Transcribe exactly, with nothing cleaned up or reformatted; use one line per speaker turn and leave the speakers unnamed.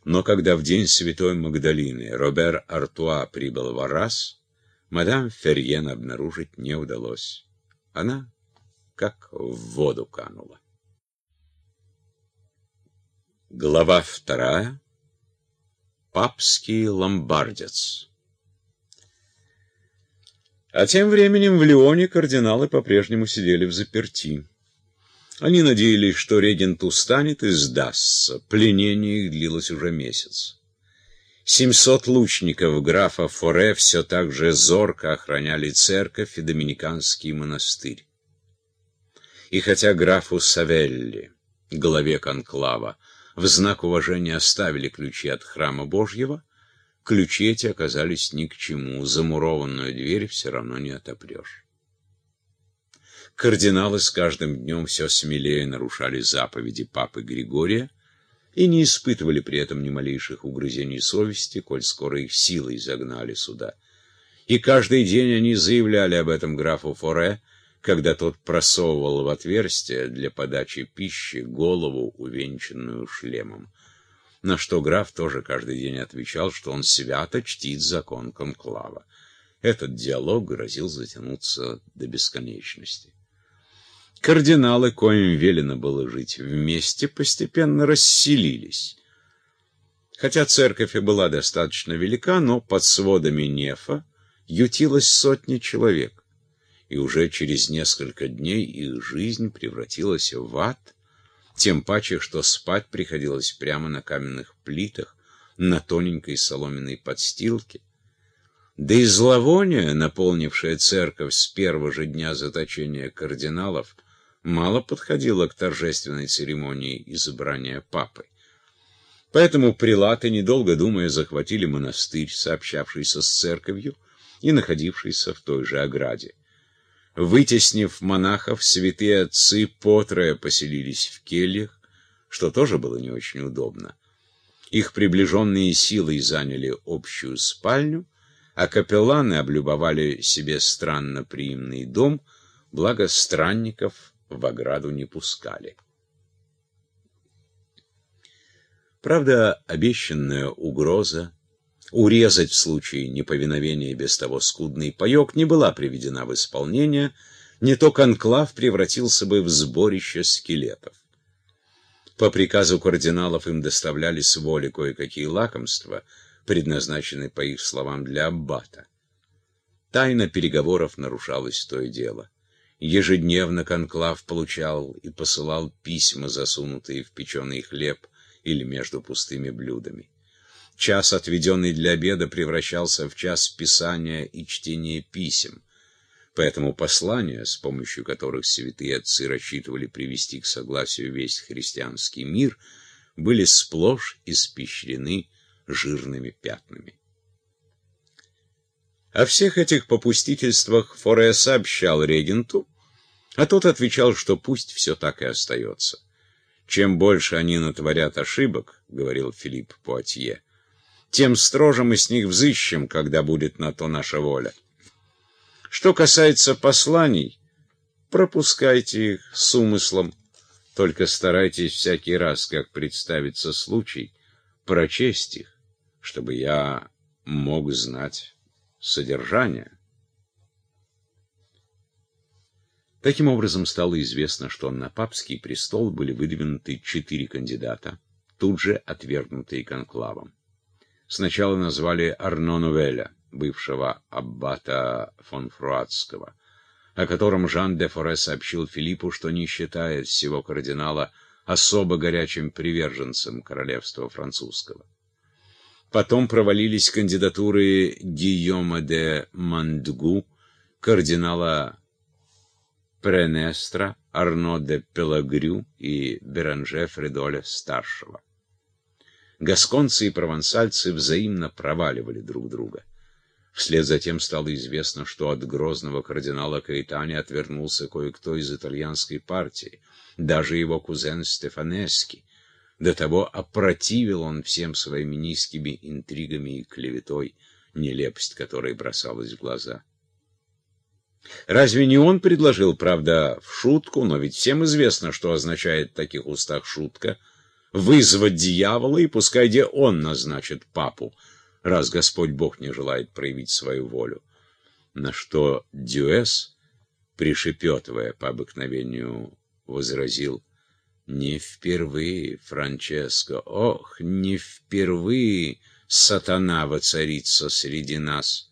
Но когда в день Святой Магдалины Робер Артуа прибыл в Аррас, мадам Ферьен обнаружить не удалось. Она как в воду канула. Глава вторая. Папский ломбардец. А тем временем в Лионе кардиналы по-прежнему сидели взаперти. Они надеялись, что регент устанет и сдастся. Пленение их длилось уже месяц. Семьсот лучников графа Форе все так же зорко охраняли церковь и доминиканский монастырь. И хотя графу Савелли, главе конклава, в знак уважения оставили ключи от храма Божьего, ключи эти оказались ни к чему, замурованную дверь все равно не отопрешь. Кардиналы с каждым днем все смелее нарушали заповеди папы Григория и не испытывали при этом ни малейших угрызений совести, коль скоро их силой загнали сюда. И каждый день они заявляли об этом графу Форе, когда тот просовывал в отверстие для подачи пищи голову, увенчанную шлемом. На что граф тоже каждый день отвечал, что он свято чтит закон конклава. Этот диалог грозил затянуться до бесконечности. Кардиналы, коим велено было жить вместе, постепенно расселились. Хотя церковь и была достаточно велика, но под сводами нефа ютилось сотни человек, и уже через несколько дней их жизнь превратилась в ад, тем паче, что спать приходилось прямо на каменных плитах, на тоненькой соломенной подстилке. Да и зловоние, наполнившее церковь с первого же дня заточения кардиналов, мало подходило к торжественной церемонии избрания папы. Поэтому прелаты, недолго думая, захватили монастырь, сообщавшийся с церковью и находившийся в той же ограде. Вытеснив монахов, святые отцы потрое поселились в кельях, что тоже было не очень удобно. Их приближенные силой заняли общую спальню, а капелланы облюбовали себе странноприимный дом, благо странников в ограду не пускали. Правда, обещанная угроза урезать в случае неповиновения без того скудный паёк не была приведена в исполнение, не то конклав превратился бы в сборище скелетов. По приказу кардиналов им доставляли с воли кое-какие лакомства, предназначенные, по их словам, для аббата. Тайна переговоров нарушалась то и дело. Ежедневно конклав получал и посылал письма, засунутые в печеный хлеб или между пустыми блюдами. Час, отведенный для обеда, превращался в час писания и чтения писем. Поэтому послания, с помощью которых святые отцы рассчитывали привести к согласию весь христианский мир, были сплошь испещрены жирными пятнами. О всех этих попустительствах Форе сообщал регенту, а тот отвечал, что пусть все так и остается. «Чем больше они натворят ошибок, — говорил Филипп Пуатье, — тем строже мы с них взыщем, когда будет на то наша воля. Что касается посланий, пропускайте их с умыслом, только старайтесь всякий раз, как представится случай, прочесть их, чтобы я мог знать содержание». Таким образом, стало известно, что на папский престол были выдвинуты четыре кандидата, тут же отвергнутые конклавом. Сначала назвали Арно Новеля, бывшего аббата фон Фруатского, о котором Жан де Форе сообщил Филиппу, что не считает сего кардинала особо горячим приверженцем королевства французского. Потом провалились кандидатуры Гийома де Мандгу, кардинала Пренестра, Арно де Пелагрю и Беранже Фридоля-старшего. Гасконцы и провансальцы взаимно проваливали друг друга. Вслед за тем стало известно, что от грозного кардинала Каэтани отвернулся кое-кто из итальянской партии, даже его кузен Стефанески. До того опротивил он всем своими низкими интригами и клеветой, нелепость которой бросалась в глаза. Разве не он предложил, правда, в шутку, но ведь всем известно, что означает в таких устах шутка, вызвать дьявола, и пускай где он назначит папу, раз Господь Бог не желает проявить свою волю. На что Дюэс, пришепетывая по обыкновению, возразил: «Не впервые, Франческо, ох, не впервые сатана воцарится среди нас».